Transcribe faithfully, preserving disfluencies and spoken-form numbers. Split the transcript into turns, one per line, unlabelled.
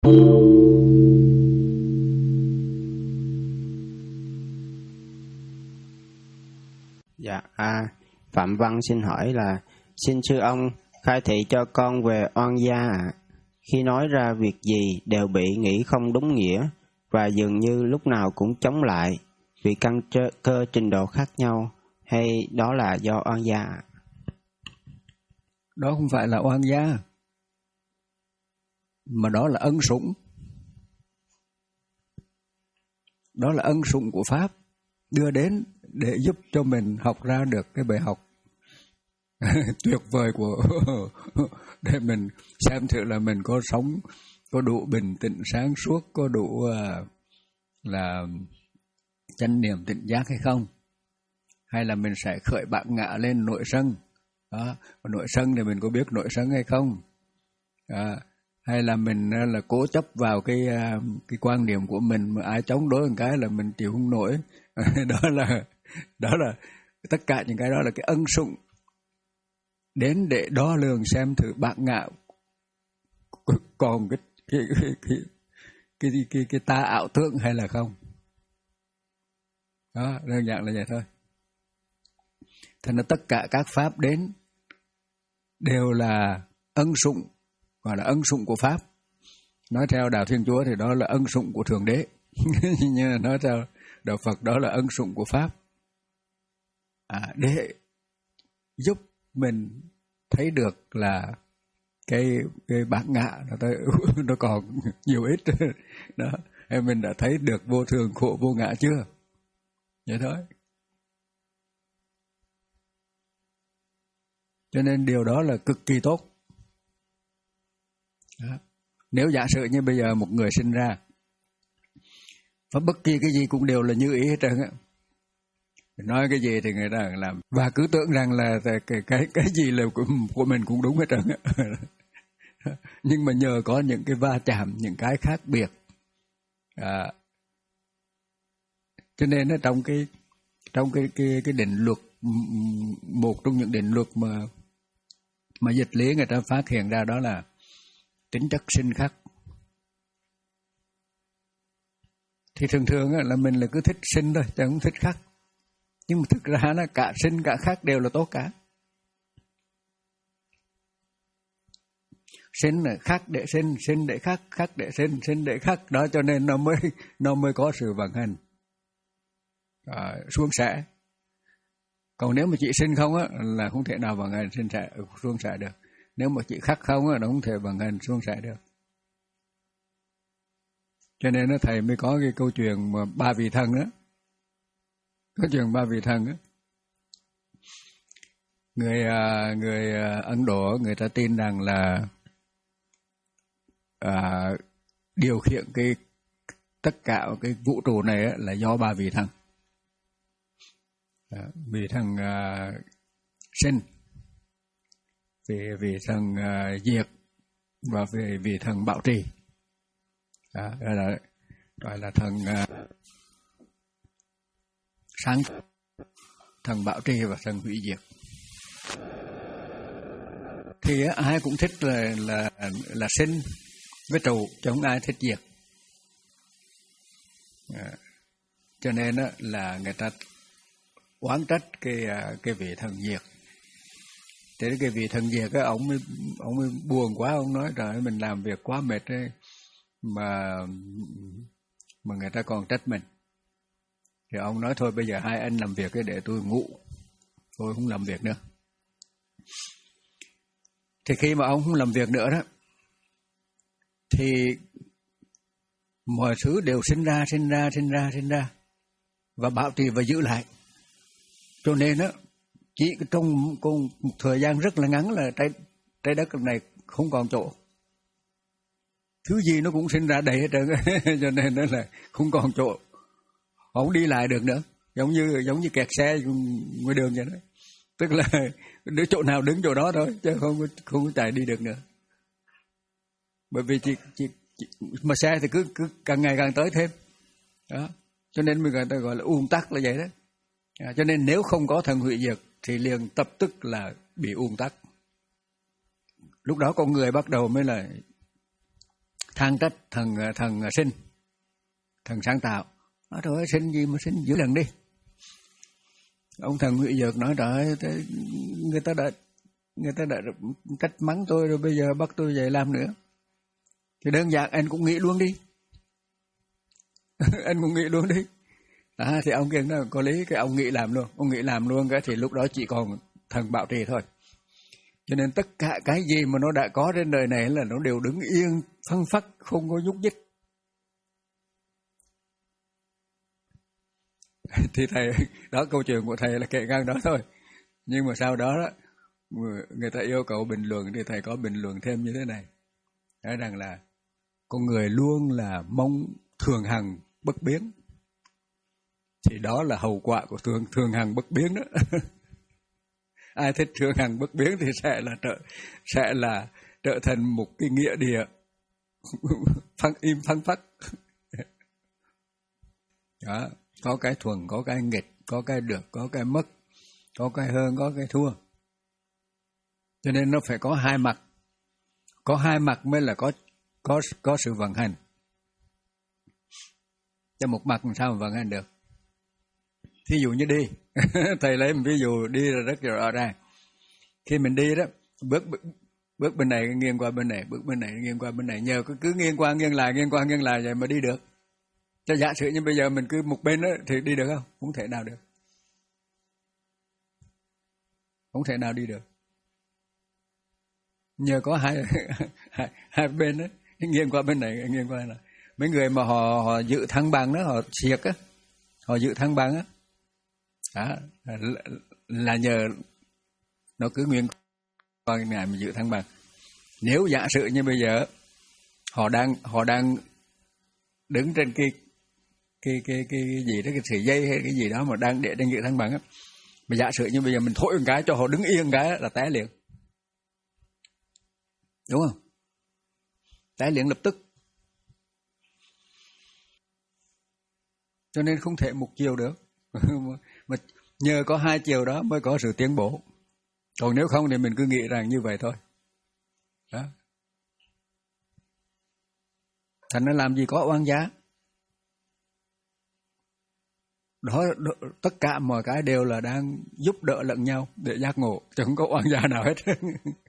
Dạ, à, Phạm Văn xin hỏi là xin sư ông khai thị cho con về oan gia ạ. Khi nói ra việc gì đều bị nghĩ không đúng nghĩa và dường như lúc nào cũng chống lại vì căn cơ trình độ khác nhau, hay đó là do oan gia ạ?
Đó không phải là oan gia, mà đó là ân sủng. Đó là ân sủng của Pháp đưa đến để giúp cho mình học ra được cái bài học tuyệt vời của để mình xem thử là mình có sống có đủ bình tĩnh sáng suốt, có đủ uh, là chánh niệm tỉnh giác hay không, hay là mình sẽ khởi bạc ngã lên nội sân. Đó, nội sân thì mình có biết nội sân hay không, à, hay là mình là cố chấp vào cái cái quan điểm của mình, mà ai chống đối một cái là mình chịu không nổi. đó là đó là tất cả những cái đó là cái ân sủng đến để đo lường xem thử bạc ngã còn cái cái cái cái cái, cái, cái, cái ta ảo tưởng hay là không. Đó, đơn giản là vậy thôi. Thành ra tất cả các pháp đến đều là ân sủng, gọi là ân sủng của Pháp. Nói theo đạo Thiên Chúa thì đó là ân sủng của Thượng Đế. Nhưng mà nói theo đạo Phật đó là ân sủng của Pháp. À, để giúp mình thấy được là cái cái bát ngã nó, nó còn nhiều ít. Đó, mình đã thấy được vô thường khổ vô ngã chưa? Vậy thôi. Cho nên điều đó là cực kỳ tốt. Đó. Nếu giả sử như bây giờ một người sinh ra và bất kỳ cái gì cũng đều là như ý hết trơn á, nói cái gì thì người ta làm và cứ tưởng rằng là cái cái cái gì là của, của mình cũng đúng hết trơn á. Nhưng mà nhờ có những cái va chạm, những cái khác biệt, à, cho nên nó trong cái trong cái cái cái định luật, một trong những định luật mà mà dịch lý người ta phát hiện ra đó là tính chất sinh khắc. Thì thường thường là mình là cứ thích sinh thôi, chứ không thích khắc. Nhưng mà thực ra là cả sinh cả khắc đều là tốt cả. Sinh là khắc để sinh, sinh để khắc, khắc để sinh, sinh để khắc. Đó cho nên nó mới nó mới có sự vận hành à, suôn sẻ. Còn nếu mà chỉ sinh không á là không thể nào vận hành sinh sẻ suôn sẻ được. Nếu mà chỉ khắc không á nó không thể vận hành suôn sẻ được. Cho nên nó thầy mới có cái câu chuyện mà ba vị thần đó. Câu chuyện ba vị thần đó. Người người Ấn Độ người ta tin rằng là à, điều khiển cái tất cả cái vũ trụ này là do ba vị thần. À, vị thần uh, sinh, vị vị thần uh, diệt và vị vị thần bảo trì. À, đó là gọi là thần uh, sáng, thần bảo trì và thần hủy diệt. Thì uh, ai cũng thích là là là sinh với trụ, chứ không ai thích diệt. À, cho nên uh, là người ta oán trách cái cái vị thần diệt. Thế cái vị thần diệt cái ông mới ông mới buồn quá, ông nói trời mình làm việc quá mệt ấy, mà mà người ta còn trách mình. Thì ông nói thôi bây giờ hai anh làm việc cái để tôi ngủ, tôi không làm việc nữa. Thì khi mà ông không làm việc nữa đó, thì mọi thứ đều sinh ra, sinh ra, sinh ra, sinh ra và bảo trì và giữ lại. Cho nên á, chỉ trong một thời gian rất là ngắn là trái, trái đất này không còn chỗ. Thứ gì nó cũng sinh ra đầy hết trơn. Cho nên nó là không còn chỗ, không đi lại được nữa. Giống như giống như kẹt xe ngoài đường vậy đó. Tức là đến chỗ nào đứng chỗ đó thôi, chứ không không có chạy đi được nữa. Bởi vì chỉ, chỉ, chỉ, mà xe thì cứ, cứ càng ngày càng tới thêm. Đó. Cho nên người ta gọi là ùn tắc là vậy đó. À, cho nên nếu không có thần hủy diệt thì liền tập tức là bị ùn tắc. Lúc đó con người bắt đầu mới là than trách thần thần sinh, thần sáng tạo. Nói trời ơi, sinh gì mà sinh dữ lần đi. Ông thần Ngụy Dược nói trời ơi, người ta đã người ta đã trách mắng tôi rồi, bây giờ bắt tôi về làm nữa. Thì đơn giản anh cũng nghĩ luôn đi. Anh cũng nghĩ luôn đi. À, thì ông kia nói có lý, cái ông nghĩ làm luôn, ông nghĩ làm luôn cái thì lúc đó chỉ còn thần bảo trì thôi. Cho nên tất cả cái gì mà nó đã có trên đời này là nó đều đứng yên, phăng phắc, không có nhúc nhích. Thì thầy, đó câu chuyện của thầy là kể ngang đó thôi. Nhưng mà sau đó, đó người ta yêu cầu bình luận thì thầy có bình luận thêm như thế này. Nói rằng là con người luôn là mong thường hằng bất biến. Thì đó là hậu quả của thường, thường hằng bất biến đó. Ai thích thường hằng bất biến thì sẽ là trở, sẽ là trở thành một cái nghĩa địa phăng im phăng phắc. Đó, có cái thuần, có cái nghịch, có cái được, có cái mất, có cái hơn, có cái thua. Cho nên nó phải có hai mặt. Có hai mặt mới là có có có sự vận hành. Cho một mặt làm sao mà vận hành được? Thí dụ như đi, thầy lấy một ví dụ đi là rất rõ ràng. Khi mình đi đó, bước bước bên này nghiêng qua bên này, bước bên này nghiêng qua bên này, nhờ cứ cứ nghiêng qua nghiêng lại, nghiêng qua nghiêng lại vậy mà đi được. Cho giả sử như bây giờ mình cứ một bên đó thì đi được không? Không thể nào được. Không thể nào đi được. Nhờ có hai hai, hai bên đó, nghiêng qua bên này, nghiêng qua này. Mấy người mà họ họ giữ thăng bằng đó, họ siết á, họ giữ thăng bằng á. Đó, là, là nhờ nó cứ nguyên qua ngày mà giữ thăng bằng. Nếu giả sử như bây giờ họ đang họ đang đứng trên cái cái cái cái, cái gì đó, cái sợi dây hay cái gì đó mà đang để đang giữ thăng bằng á, mà giả sử như bây giờ mình thổi một cái cho họ đứng yên cái là té liền, đúng không? Té liền lập tức. Cho nên không thể một chiều được. Mà nhờ có hai chiều đó mới có sự tiến bộ. Còn nếu không thì mình cứ nghĩ rằng như vậy thôi. Đó. Thành nó làm gì có oan giá. Đó, đó, tất cả mọi cái đều là đang giúp đỡ lẫn nhau để giác ngộ, chứ không có oan gia nào hết.